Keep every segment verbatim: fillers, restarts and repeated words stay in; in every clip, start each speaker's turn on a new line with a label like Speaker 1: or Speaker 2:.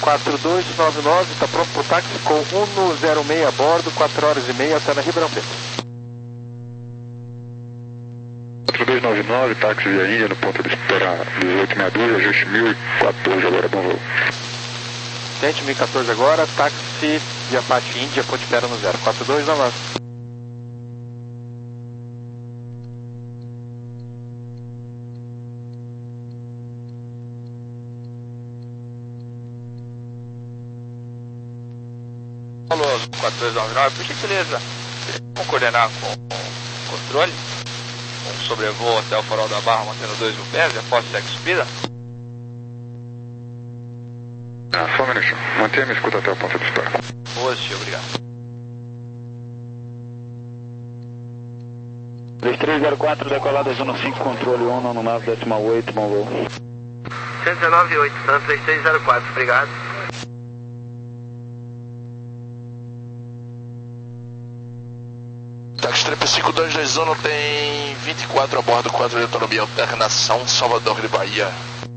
Speaker 1: quatro dois nove nove, está pronto para o táxi com um zero seis a bordo, quatro horas e meia até na Ribeirão Preto.
Speaker 2: quatro dois nove nove, táxi via Índia no ponto de espera dezoito sessenta e dois, ajuste mil e quatorze agora, bom voo.
Speaker 1: Gente, mil e quatorze agora, táxi via Pati Índia, ponto de espera no zero quatro dois nove nove.
Speaker 3: Falou, quatro dois nove nove, por gentileza, vamos coordenar com o controle, um sobrevoo até o Farol da Barra, mantendo dois mil pés, e após segue subida?
Speaker 2: Ah, só um minutinho, mantenha-me escuta até o ponto de espera.
Speaker 3: Hoje, obrigado.
Speaker 4: três três zero quatro, decolada zona cinco, controle um, no nove decimal oito, bom voo.
Speaker 5: cento e dezenove e oito, Sam três três zero quatro, obrigado.
Speaker 6: Táxi três cinco dois dois zona tem vinte e quatro a bordo, quatro de autonomia, alternação, Salvador de Bahia.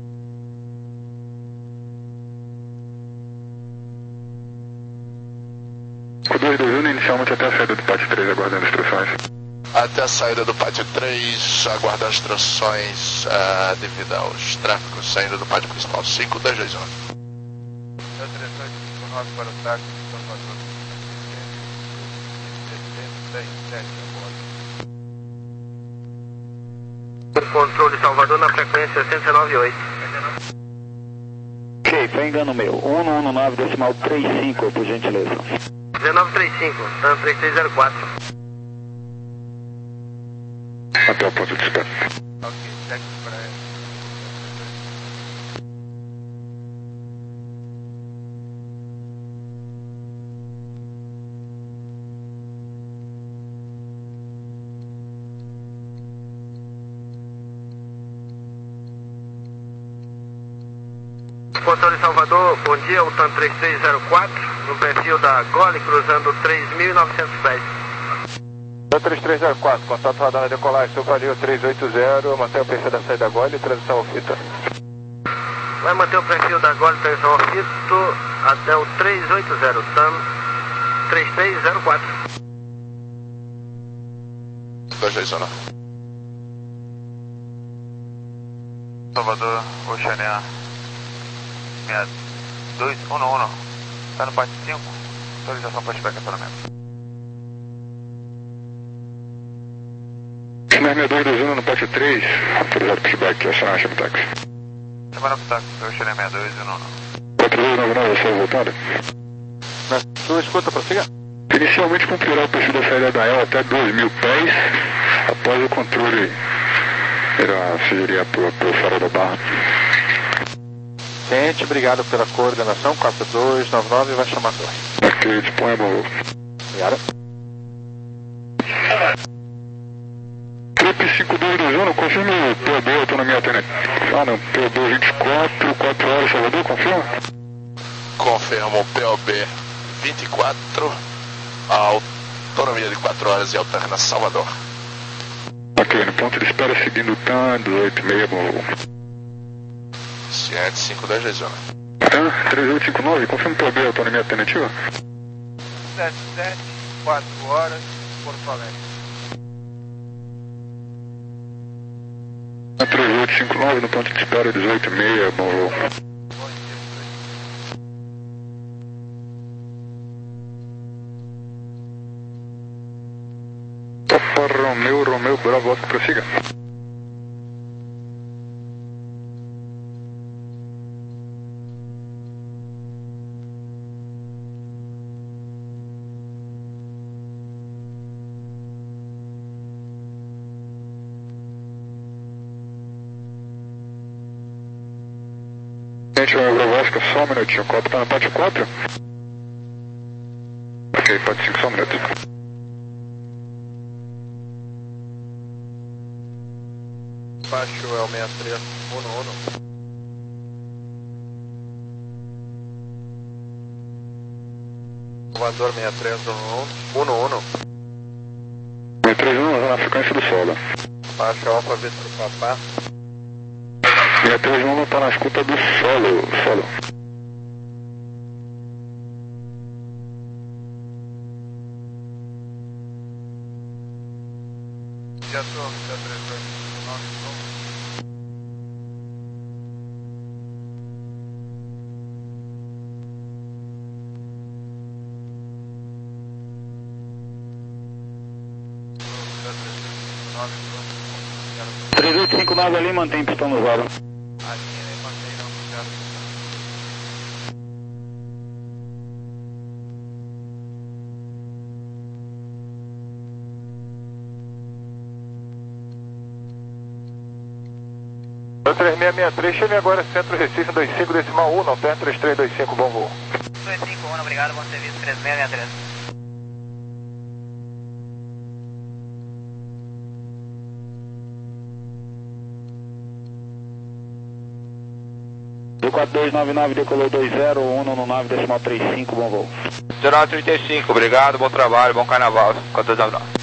Speaker 2: dois dois um, inicialmente até a saída do pátio três, aguardando instruções.
Speaker 6: Até a saída do pátio três, aguardando instruções uh, devido aos tráficos saindo do pátio principal, cinco dois dois um.
Speaker 3: Interessante, cinco nove para o táxi, Salvador.
Speaker 5: Controle Salvador na frequência cento e dezenove e oito.
Speaker 4: Ok, foi engano meu. um um nove decimal trinta e cinco, por gentileza.
Speaker 5: dezenove trinta e cinco, Sam três três zero quatro.
Speaker 2: Até o ponto de espera.
Speaker 3: Ok, segue para ele.
Speaker 5: Controle Salvador, bom dia, o TAM três três zero quatro, no perfil da Gole, cruzando três mil e novecentos pés.
Speaker 1: três três zero quatro, contato radar na decolagem, seu Valeu três oito zero, mantém o perfil da saída Gole e transição ao fita.
Speaker 5: Vai manter o perfil da Gole, transição ao fito, até o três oito zero, TAM três três zero quatro.
Speaker 6: dois dois zona.
Speaker 3: Salvador, Oceania seis dois um um, está no pátio cinco, autorização para estiver cancelamento.
Speaker 2: seis dois dois um no pátio três, autorizado para feedback, ação acha no táxi.
Speaker 3: Semana para o táxi, Oceania seis dois um um.
Speaker 2: quatro dois nove nove, você voltando?
Speaker 1: Na sua escuta, prossiga.
Speaker 2: Inicialmente cumprirá o perfil da saída da E L até dois mil pés, após o controle irá seguir para o Farol da Barra.
Speaker 1: Gente, obrigado pela coordenação, quatro dois nove nove, vai chamar a torre.
Speaker 2: Ok, disponha, bom voo.
Speaker 1: Obrigado.
Speaker 2: Trip cinco dois dois um, confirma o P O B, autonomia alternativa. Ah não, P O B vinte e quatro, quatro horas, Salvador, confirma?
Speaker 6: Confirmo P O B vinte e quatro, autonomia de quatro horas e alternação Salvador.
Speaker 2: Ok, no ponto de espera seguindo o TAM dezoito sessenta e seis, bom voo.
Speaker 6: Ciente cinco dois dois um.
Speaker 2: TAM três oito cinco nove, confirma o P O B, autonomia alternativa?
Speaker 3: sete sete, quatro horas, Porto Alegre.
Speaker 2: três oito cinco nove, no ponto de espera dezoito sessenta e seis, bom voo. Papa Romeu, Romeu, Bravo, Oscar, prossiga. Gente, o Bravo, Oscar, só um minutinho, o copo tá no pátio quatro? Ok, pátio cinco, só um minuto.
Speaker 3: Baixo é o seis três um um. Salvador seis três um um.
Speaker 2: seis três um, na frequência do solo.
Speaker 3: Baixo Alfa Vitor Papá.
Speaker 2: seis três um está na escuta do solo, solo.
Speaker 1: retorno, três dois cinco nove.
Speaker 4: três oito cinco nove ali, mantém pistão no zero.
Speaker 1: três seis seis três, chame agora Centro Recife dois cinco decimal um, não tem três três dois cinco, bom voo.
Speaker 5: dois cinco um, obrigado, bom serviço, três seis seis três.
Speaker 4: Do quatro dois nove nove decolou dois zero um no nove decimal três cinco, bom voo.
Speaker 3: zero nove trinta e cinco, obrigado, bom trabalho, bom carnaval, quatro dois nove nove.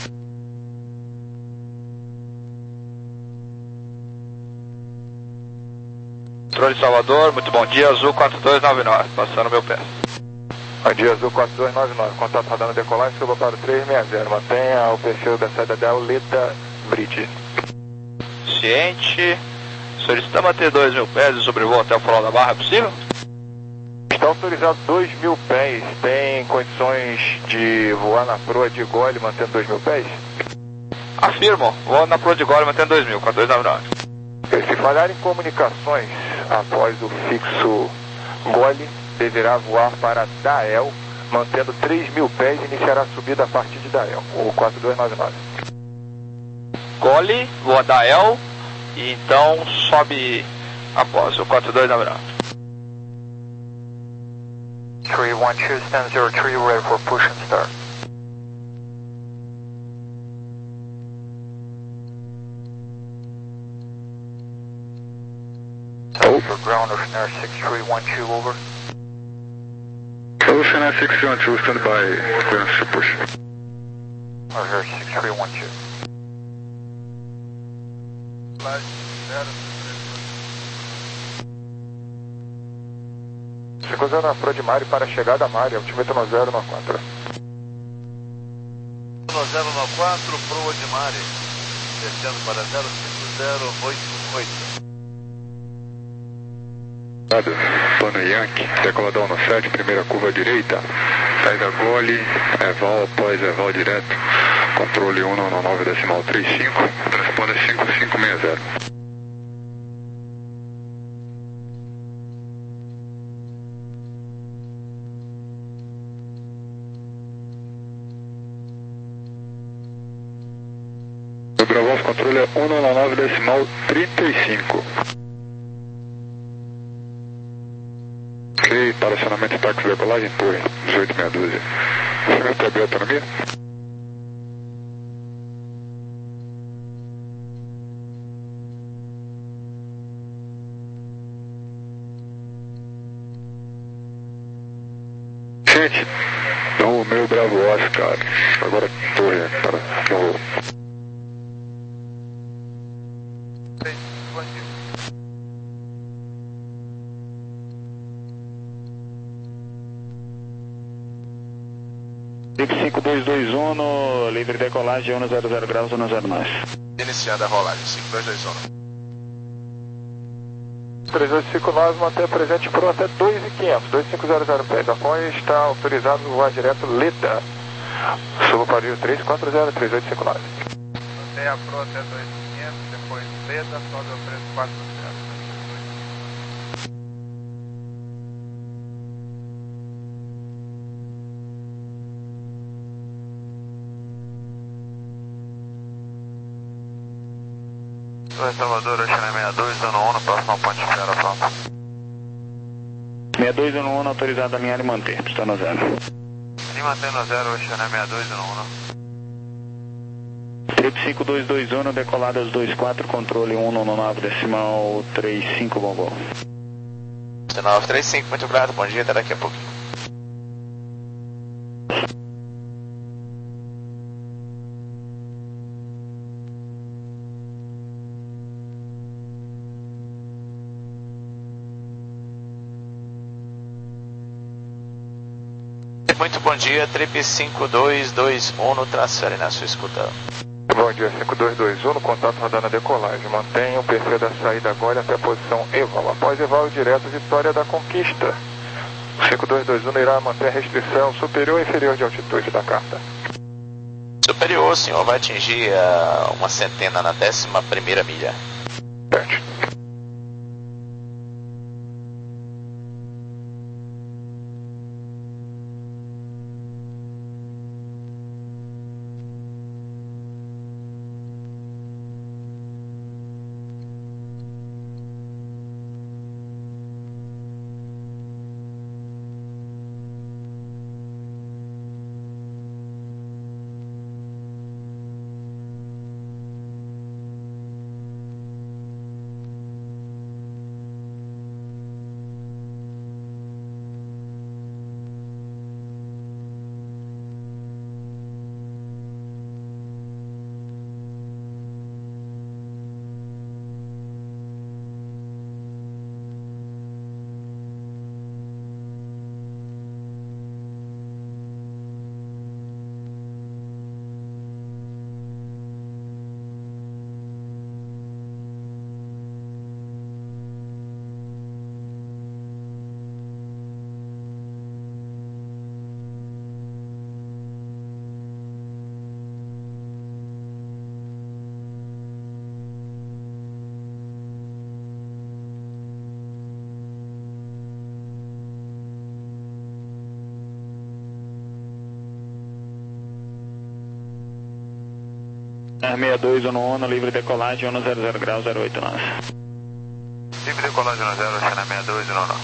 Speaker 3: Controle Salvador, muito bom dia, Azul quatro dois nove nove, passando meu pé.
Speaker 1: Bom dia, Azul quatro dois nove nove, contato radando decolar, suba para o três seis zero, mantenha o perfil da saída da Leda Bridge.
Speaker 3: Ciente, solicita manter dois mil pés e sobrevoo até o Farol da Barra, é possível?
Speaker 1: Está autorizado dois mil pés, tem condições de voar na proa de Gole mantendo dois mil pés?
Speaker 3: Afirmo, vou na proa de Gole mantendo dois mil, quatro dois nove nove.
Speaker 1: Se falhar em comunicações após o fixo Gole, deverá voar para Dael, mantendo três mil pés e iniciará a subida a partir de Dael, o quatro dois nove nove.
Speaker 3: Gole, voa Dael, e então sobe após o quatro dois nove nove.
Speaker 1: three one two, stand zero three, ready for push and start. For ground, Ocean Air six three one two, over.
Speaker 2: Ocean Air six three one two, stand by, clearance to push.
Speaker 1: Ocean Air six three one two. cinco zero na proa de Mari para a chegada a Mari, altímetro no zero no quatro.
Speaker 7: no zero no quatro, proa de Mari, descendo para zero cinco zero oito oito.
Speaker 2: Plano Yankee, decoladão no sete, primeira curva direita, saída Gole, Eval após Eval direto, controle um no nove decimal três cinco, transponder cinco cinco seis zero. Bravo, controle é um no nove decimal trinta e cinco. Ok, para acionamento táxi de decolagem, torre dezoito meia dúzia. Senhor, tem a autonomia? Gente, não, o meu Bravo Oscar, agora torre para o
Speaker 4: cinco dois dois um, no livre decolagem, um zero zero graus, um zero nove.
Speaker 6: Iniciando a rolagem, cinco dois dois um.
Speaker 1: três oito cinco nove, mantenha presente pro até dois mil e quinhentos, dois cinco zero zero pés. Apoio, está autorizado voar direto Leda. Suba para o Rio três quatro zero, três oito cinco nove. Mantenha pro até dois mil e quinhentos, depois Leda, sobe ao três quatro zero.
Speaker 7: Salvador, Ocean sessenta e dois, dando um no próximo ponte de espera, pronto.
Speaker 4: sessenta e dois, dando um, autorizado a alinhar e manter, pistão no zero.
Speaker 7: E mantendo zero, Ocean sessenta e dois, dando um.
Speaker 4: Trip cinco dois dois um, decoladas dois quatro, controle um no nove decimal três cinco, bom voo.
Speaker 3: nove três cinco, muito obrigado, bom dia, até daqui a pouquinho. Muito bom dia, Trip cinco dois dois um, transfere na sua escuta.
Speaker 1: Bom dia, cinco dois dois um, no contato rodando a decolagem. Mantenha o P C da saída agora até a posição Eval. Após Eval, direto Vitória da Conquista. cinco dois dois um irá manter a restrição superior ou inferior de altitude da carta?
Speaker 8: Superior, senhor, vai atingir uh, uma centena na décima primeira milha.
Speaker 1: Certo.
Speaker 4: sessenta e dois, um ONU, livre decolagem, ONU zero zero graus, zero oito nove.
Speaker 7: Livre decolagem no zero, China sessenta e dois, não, não.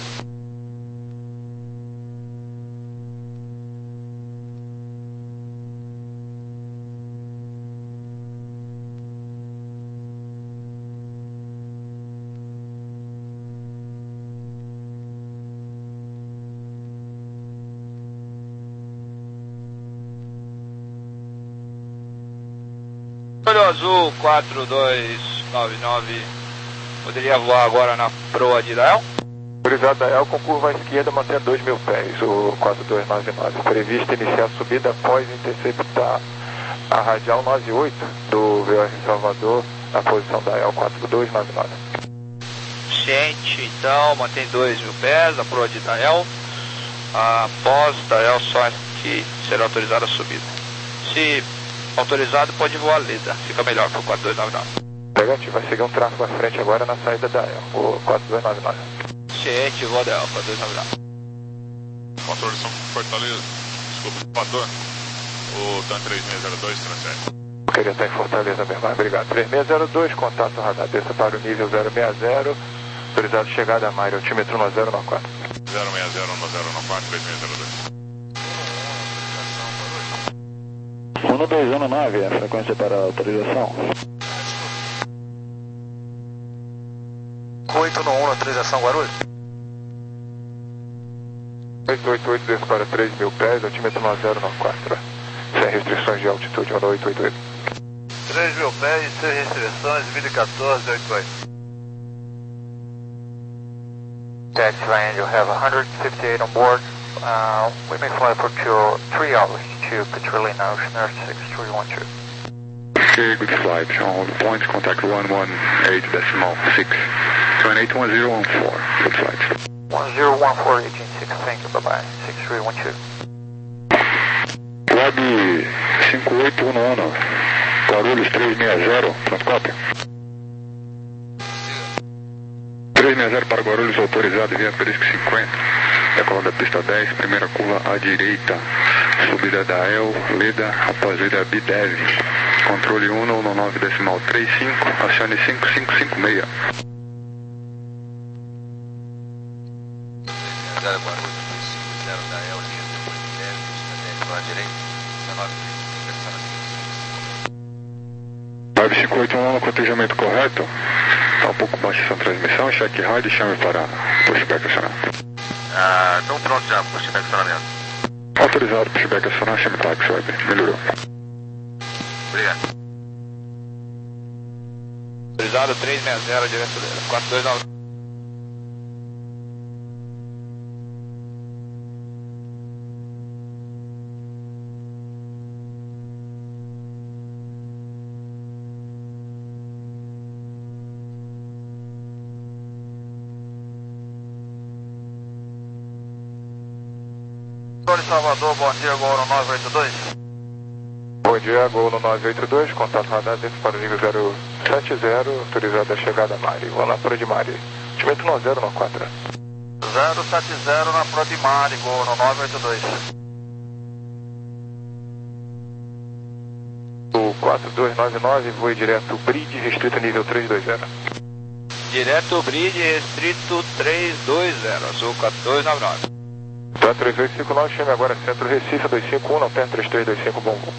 Speaker 3: Olho Azul quatro dois nove nove, poderia voar agora na proa de Dael?
Speaker 1: Autorizado Dael com curva à esquerda, manter dois mil pés, o quatro dois nove nove. Previsto iniciar a subida após interceptar a radial nove oito do V O R Salvador, na posição Dael quatro dois nove nove.
Speaker 3: Ciente, então, mantém dois mil pés, a proa de Dael. Após Dael, só que será autorizada a subida. Se autorizado, pode voar Leda, fica melhor para o quatro dois nove nove.
Speaker 1: Negativo, vai seguir um tráfego à frente agora na saída da El, o quatro dois nove nove.
Speaker 3: Ciente, voa da El, quatro dois nove nove.
Speaker 9: Controle São Fortaleza, desculpa, Padrão, o TAN três seis zero dois, transfere.
Speaker 1: Eu queria estar em Fortaleza mesmo, obrigado. três seis zero dois, contato radar, desça para o nível zero seis zero, autorizado chegada a Maire, altímetro um zero nove quatro.
Speaker 9: zero seis zero um zero nove quatro, três seis zero dois.
Speaker 4: um dois um nove, a frequência para autorização.
Speaker 7: oito um, autorização Guarulhos.
Speaker 1: oito oito oito, desça para três mil pés, altímetro um zero nove quatro. Sem restrições de altitude, um oito oito oito.
Speaker 7: três mil pés, sem restrições, Ville quatorze, oito oito.
Speaker 5: Taxi land, you have one hundred fifty-eight on board. Uh, we may fly for two, three hours to Petroleum Ocean Earth six three one two.
Speaker 2: Okay, good flight. On point contact one one eight decimal six. two eight one zero one four. Good flight.
Speaker 5: one zero one four one eight six, thank you, bye bye. six three one two.
Speaker 2: Lab cinco oito um nono. Guarulhos três seis zero. Pronto, cópia. três seis zero para Guarulhos, autorizado via Perisco cinquenta. Decolando da pista dez, primeira curva à direita. Subida da El, Leda, após Leda Bidev. Controle um no nove decimal três cinco, acione cinco cinco cinco seis.
Speaker 7: zero Guarulhos, zero da El, linha depois de dez, para a direita, dezenove,
Speaker 2: nove cinco oito um, cotejamento correto. Está um pouco baixa essa transmissão, cheque rádio e chame para pushback acionar.
Speaker 7: Ah, então pronto já, pushback acionamento.
Speaker 2: Autorizado, pushback acionar, chame para que sobe. Melhorou.
Speaker 7: Obrigado.
Speaker 3: Autorizado três seis zero, direto dele, quatro dois nove.
Speaker 7: Controle Salvador, bom dia, Gol no nove oito dois.
Speaker 1: Bom dia, Gol no nove oito dois, contato radar dentro para o nível zero sete zero, autorizada a chegada a Mari. Vou lá para de Mari. Timento no zero no quatro.
Speaker 7: zero sete zero na Pro de Mari, Gol no nove oito dois.
Speaker 1: O quatro dois nove nove, voe direto Bridge, restrito nível três dois zero.
Speaker 3: Direto Bridge, restrito três dois zero, azul quatro dois nove nove.
Speaker 1: Tá, três oito cinco nove, chame agora Centro Recife, dois cinco um, não tem três três dois cinco, bom voo.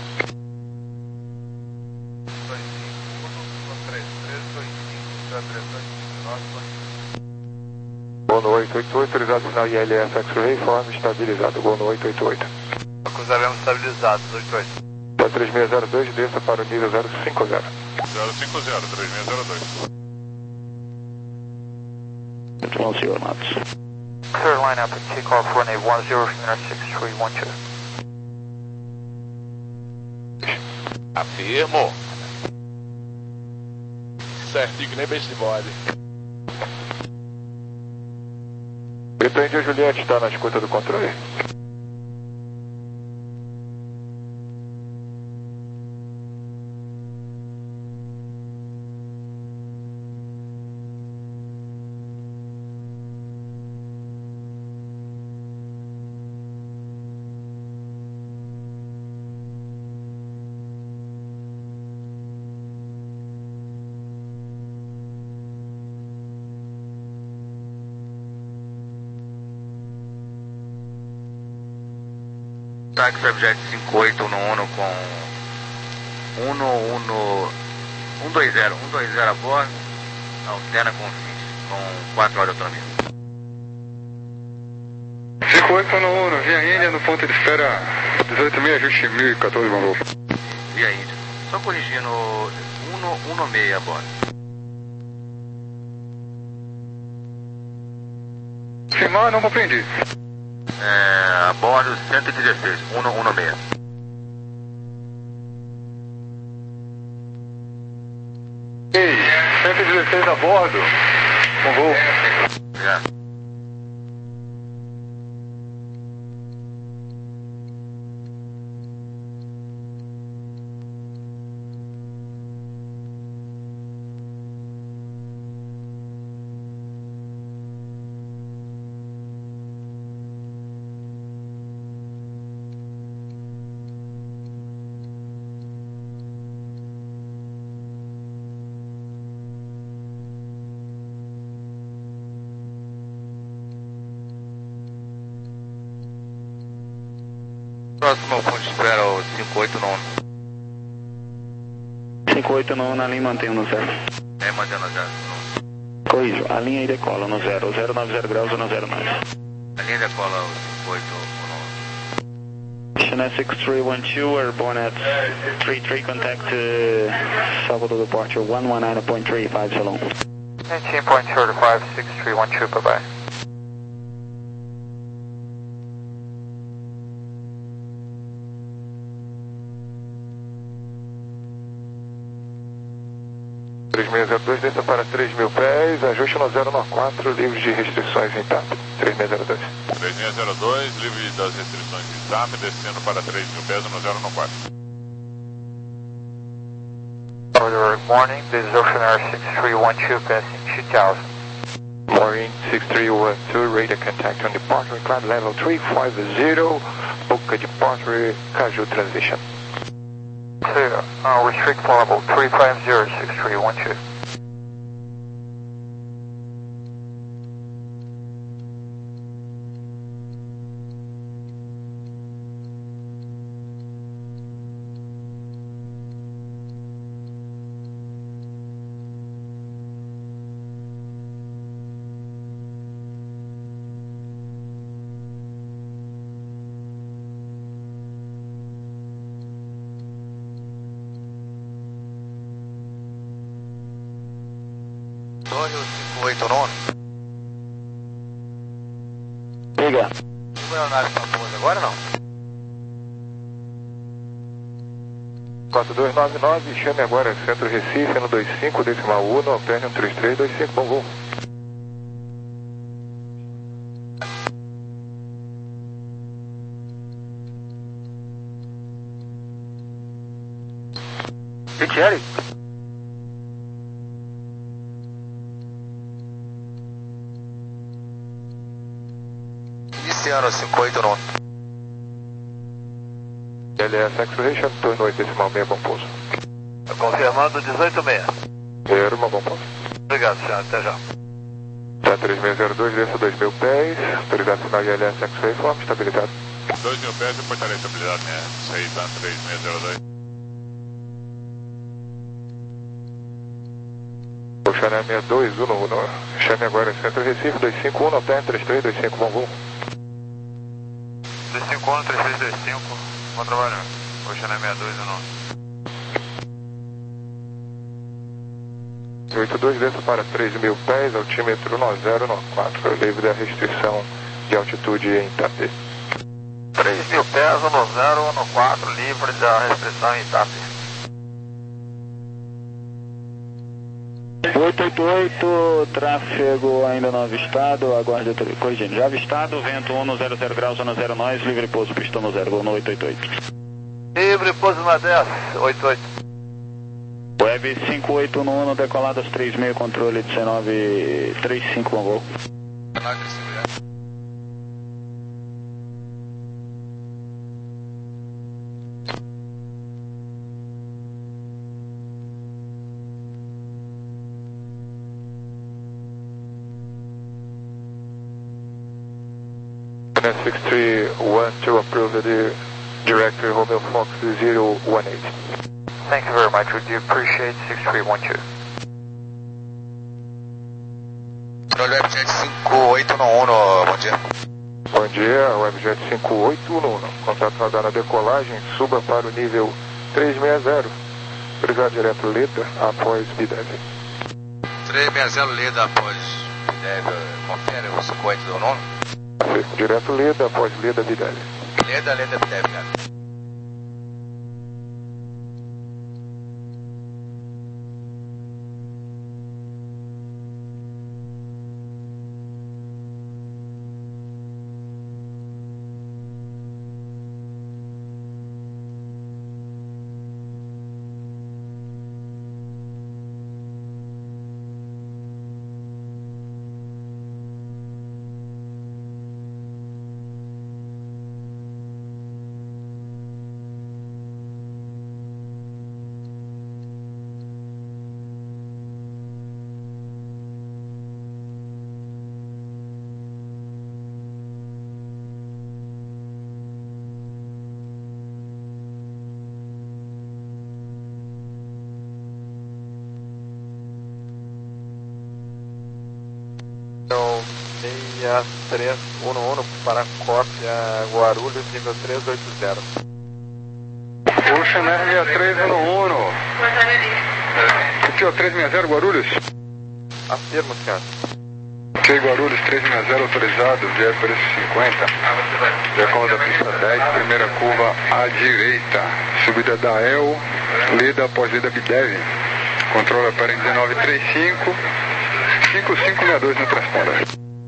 Speaker 1: Gol no oito oito oito, autorizado sinal I L S X-Ray, forma estabilizado, Gol no oito oito oito.
Speaker 7: Cruzamento estabilizado, oito oito.
Speaker 1: Tá, três seis zero dois, desça para o nível zero cinco zero.
Speaker 9: zero cinco zero, três seis zero dois.
Speaker 4: Control zero knots.
Speaker 5: Clear line up and take off runway one zero, six three one two.
Speaker 8: Afirmo.
Speaker 7: Certinho que nem beijo de bode.
Speaker 1: Brito Índia Juliette está na escuta do controle?
Speaker 7: Taxi Subjet cinco oito no Uno com Uno, Uno, um dois zero, um dois zero a bordo, alterna com, com quatro horas de autonomia.
Speaker 2: cinco oito no Uno, via Índia no ponto de espera dezoito mil, ajuste mil e quatorze, bom voo.
Speaker 7: Via Índia. Só corrigindo, Uno, Uno meio a bordo.
Speaker 2: Firmar, não compreendi.
Speaker 7: É, a bordo cento e dezesseis, Uno, Uno meio.
Speaker 2: Ei, cento e dezesseis a bordo, bom voo.
Speaker 7: Obrigado. Próximo ao ponto de espera, o cinco oito no Uno.
Speaker 4: cinco oito no Uno, a linha mantém no zero.
Speaker 7: É, mantendo zero.
Speaker 4: Corrijo, a linha aí decola no zero, zero nove zero graus ou no zero nove.
Speaker 7: A linha decola o cinco oito no
Speaker 4: Mission S six three one two, airborne at three three, contact uh, Salvador departure one one nine point three five, so long.
Speaker 5: nineteen point zero five, six three one two, bye bye.
Speaker 1: três seis zero dois, desça para três mil pés, ajuste no zero no quatro, livre de restrições em T A P. três seis zero dois.
Speaker 9: três seis zero dois, livre das restrições de T A P, descendo para três mil pés no zero no quatro.
Speaker 5: Order morning, this is Ocean Air six three one two, passing two thousand.
Speaker 1: Marine six three one two, radar contact on departure, climb level three five zero, Boca departure, casual transition.
Speaker 5: Clear, uh, restrict level three five zero, six three one two.
Speaker 7: Torre cinco oito no Uno.
Speaker 4: Liga.
Speaker 7: Vai a nave para pouso agora ou não?
Speaker 1: quatro dois nove nove, chame agora Centro Recife, no dois cinco, decimal um, alterne um três três dois cinco, bom voo.
Speaker 5: Ritieri.
Speaker 7: Iniciando cinco oito nove.
Speaker 1: L S X-Ray, Chateau oito decimal meia, bom pouso.
Speaker 5: Confirmando dezoito meia.
Speaker 1: Zero, uma bom pouso.
Speaker 5: Obrigado, senhor. Até já.
Speaker 1: Tá três seis zero dois, desça dois mil pés, autorizado sinal de L S X-Ray, forma estabilidade.
Speaker 9: dois mil pés e portaria de estabilidade, né? Isso aí tá três seis zero dois.
Speaker 1: Oceané seis dois um um, chame agora Centro Recife, dois cinco um, Notem, três três dois cinco, bom voo.
Speaker 5: dois cinco um, três três dois cinco, bom trabalho. Oceané seis dois um um.
Speaker 1: oito dois, desça para três mil pés, altímetro nove zero nove quatro, livre da restrição de altitude em Itape.
Speaker 5: três mil pés, um zero um quatro, livre da restrição em Itape.
Speaker 4: oito oito oito, tráfego ainda não avistado, aguarde, corrigindo, já avistado, vento um zero zero graus, zona zero nós, livre pouso, pistão no zero, no oito oito oito.
Speaker 5: Livre pouso na dez, oito oito.
Speaker 4: Web cinco oito um um, decolado às três meia, controle dezenove trinta e cinco, bom voo.
Speaker 1: six three one two, approve the directory Romeo Fox zero one eight.
Speaker 5: Thank you very much, we do appreciate six three one two.
Speaker 7: Controle Webjet cinco oito um um, bom dia.
Speaker 1: Bom dia, Webjet cinco oito um um, contato radar na decolagem, suba para o nível três seis zero, autorizado direto Leda após B D E V.
Speaker 7: três seis zero Leda após B D E V, confere o cinco oito um um.
Speaker 1: Direto Leda após Leda B D E V.
Speaker 7: Leda, Leda B D E V, cara.
Speaker 5: seis três um um para cópia Guarulhos, nível três oito zero.
Speaker 2: Oceané seis três um um. Aqui, ó, três seis zero Guarulhos.
Speaker 5: Afirmo, senhor.
Speaker 2: Ok, Guarulhos três seis zero autorizado, vier preço cinquenta. Decol da pista dez, primeira curva à direita. Subida da E L, Leda após Leda B D E V. Controla para dezenove trinta e cinco, cinco cinco seis dois no transponder.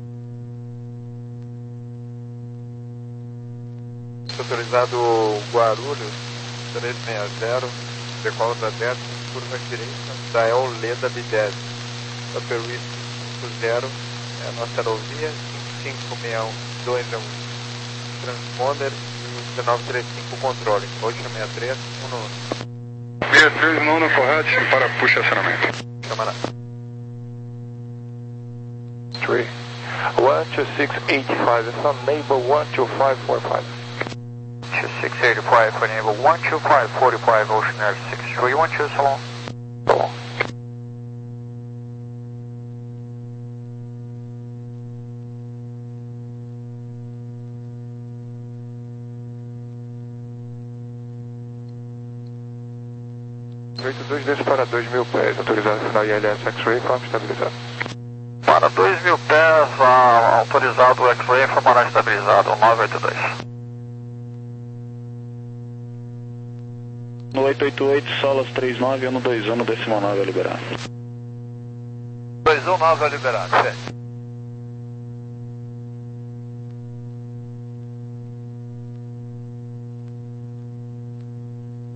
Speaker 5: Autorizado Guarulhos três seis zero, decola da dez, curva direita, da E L Leda B D E V. Upper West cinco zero, é a nossa aerovia, cinco cinco seis um dois é um transponder e dezenove trinta e cinco controle, oito seis três um um.
Speaker 2: seis três um um correto, para puxa acionamento.
Speaker 5: Camarada.
Speaker 1: three one two six eight five, it's on neighbor one two five four five.
Speaker 5: two six eight five for enable one two five four five, Ocean Air six three one two, so long.
Speaker 1: So long. oito dois, desce para dois mil pés, autorizado sinal I L S X-Ray, forma estabilizado.
Speaker 5: Para dois mil pés, ah, autorizado o X-Ray, formará estabilizado, nove oito dois.
Speaker 4: No oito oito oito, Solas três nove um dois um, decimal nove a liberar.
Speaker 5: dois um nove a liberar, certo.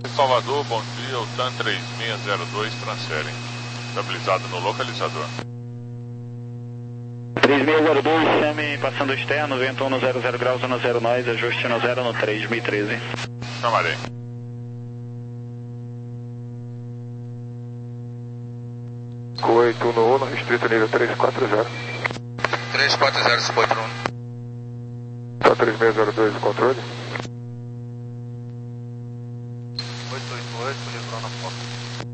Speaker 9: Salvador, bom dia, o TAM três seis zero dois transfere. Estabilizado no localizador.
Speaker 4: três seis zero dois, chame passando externo, vento um zero zero graus, um zero nós, ajuste no zero no três mil e treze.
Speaker 9: Chamarei.
Speaker 1: oito um um, restrito nível três quatro zero.
Speaker 6: três quatro zero, suporte um.
Speaker 1: Tá três seis zero dois, controle.
Speaker 5: oito oito oito, livrou na porta.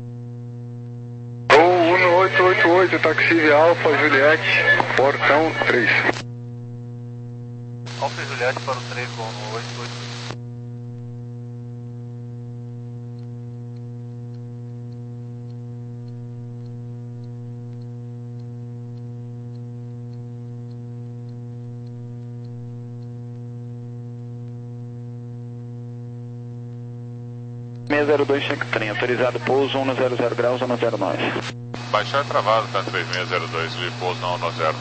Speaker 2: um oito oito oito, taxi Alfa Juliette, portão três.
Speaker 5: Alfa Juliette para o três, voo no oito oito oito.
Speaker 4: seis zero dois, cheque trem, autorizado pouso um zero zero graus, um zero nós.
Speaker 9: Baixar travado, TAM três seis zero dois, livre pouso na um zero.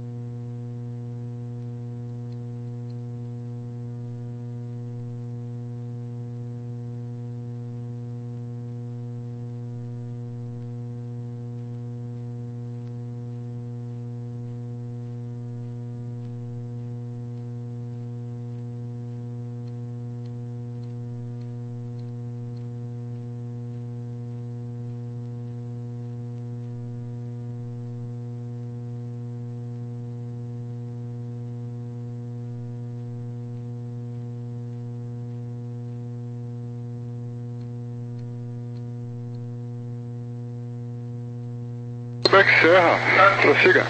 Speaker 2: Quebec Serra, prossiga.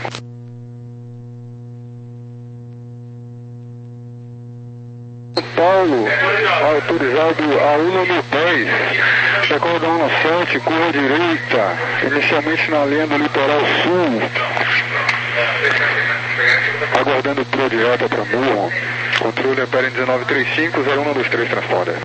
Speaker 2: São Paulo, autorizado a um no dez, recorda um no sete, curva direita, inicialmente na linha do litoral sul, aguardando pro direta para Murro, controle Imperium dezenove trinta e cinco, zero um dois três, transponder.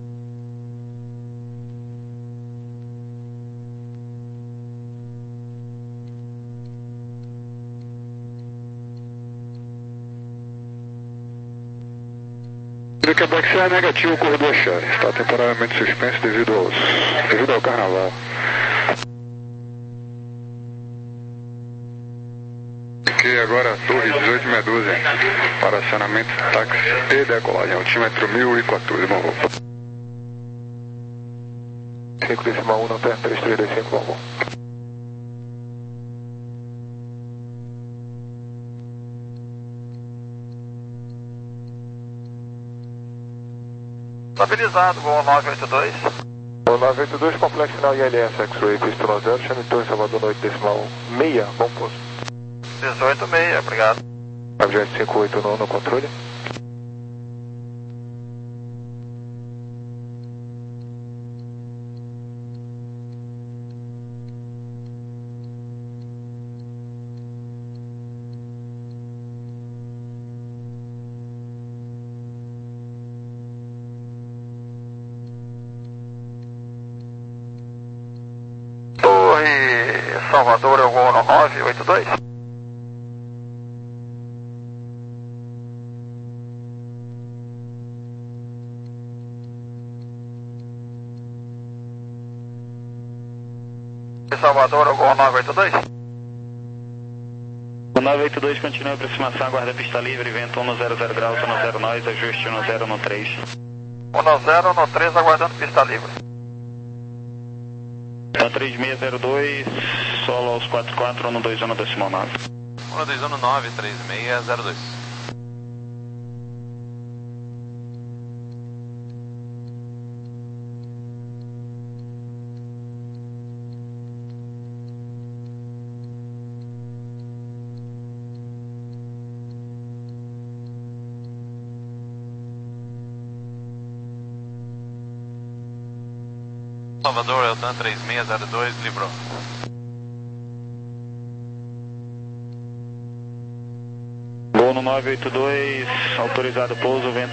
Speaker 2: Quebec Serra negativo, corredor Share. Está temporariamente suspenso devido, aos, devido ao carnaval. Aqui agora Torre dezoito seiscentos e doze, para acionamento táxi e decolagem, altímetro mil e quatorze, bom voo.
Speaker 1: cinco decimal um, não tem três três dois cinco, bom voo.
Speaker 5: Estabilizado, voo nove oito dois.
Speaker 1: Voo nove oito dois, complexo final I L S, X-Ray, pista zero, chame Torre Salvador no oito decimal seis, bom posto.
Speaker 5: dezoito seis, obrigado.
Speaker 1: Abjet cinco oito um no controle.
Speaker 5: Salvador, eu vou no nove oito dois. Salvador, eu vou no nove oito dois.
Speaker 4: O nove oito dois continua a aproximação, guarda pista livre, vento um zero zero graus, um zero nós, ajuste no zero no três.
Speaker 5: um zero no três, aguardando pista livre.
Speaker 4: três seis zero dois, solo aos quatro quatro, um dois um decimal nove.
Speaker 8: um dois um nove, três seis zero dois. Salvador, Eltan três seis zero dois, livrou.
Speaker 4: Voo no nove oito dois, autorizado pouso, vento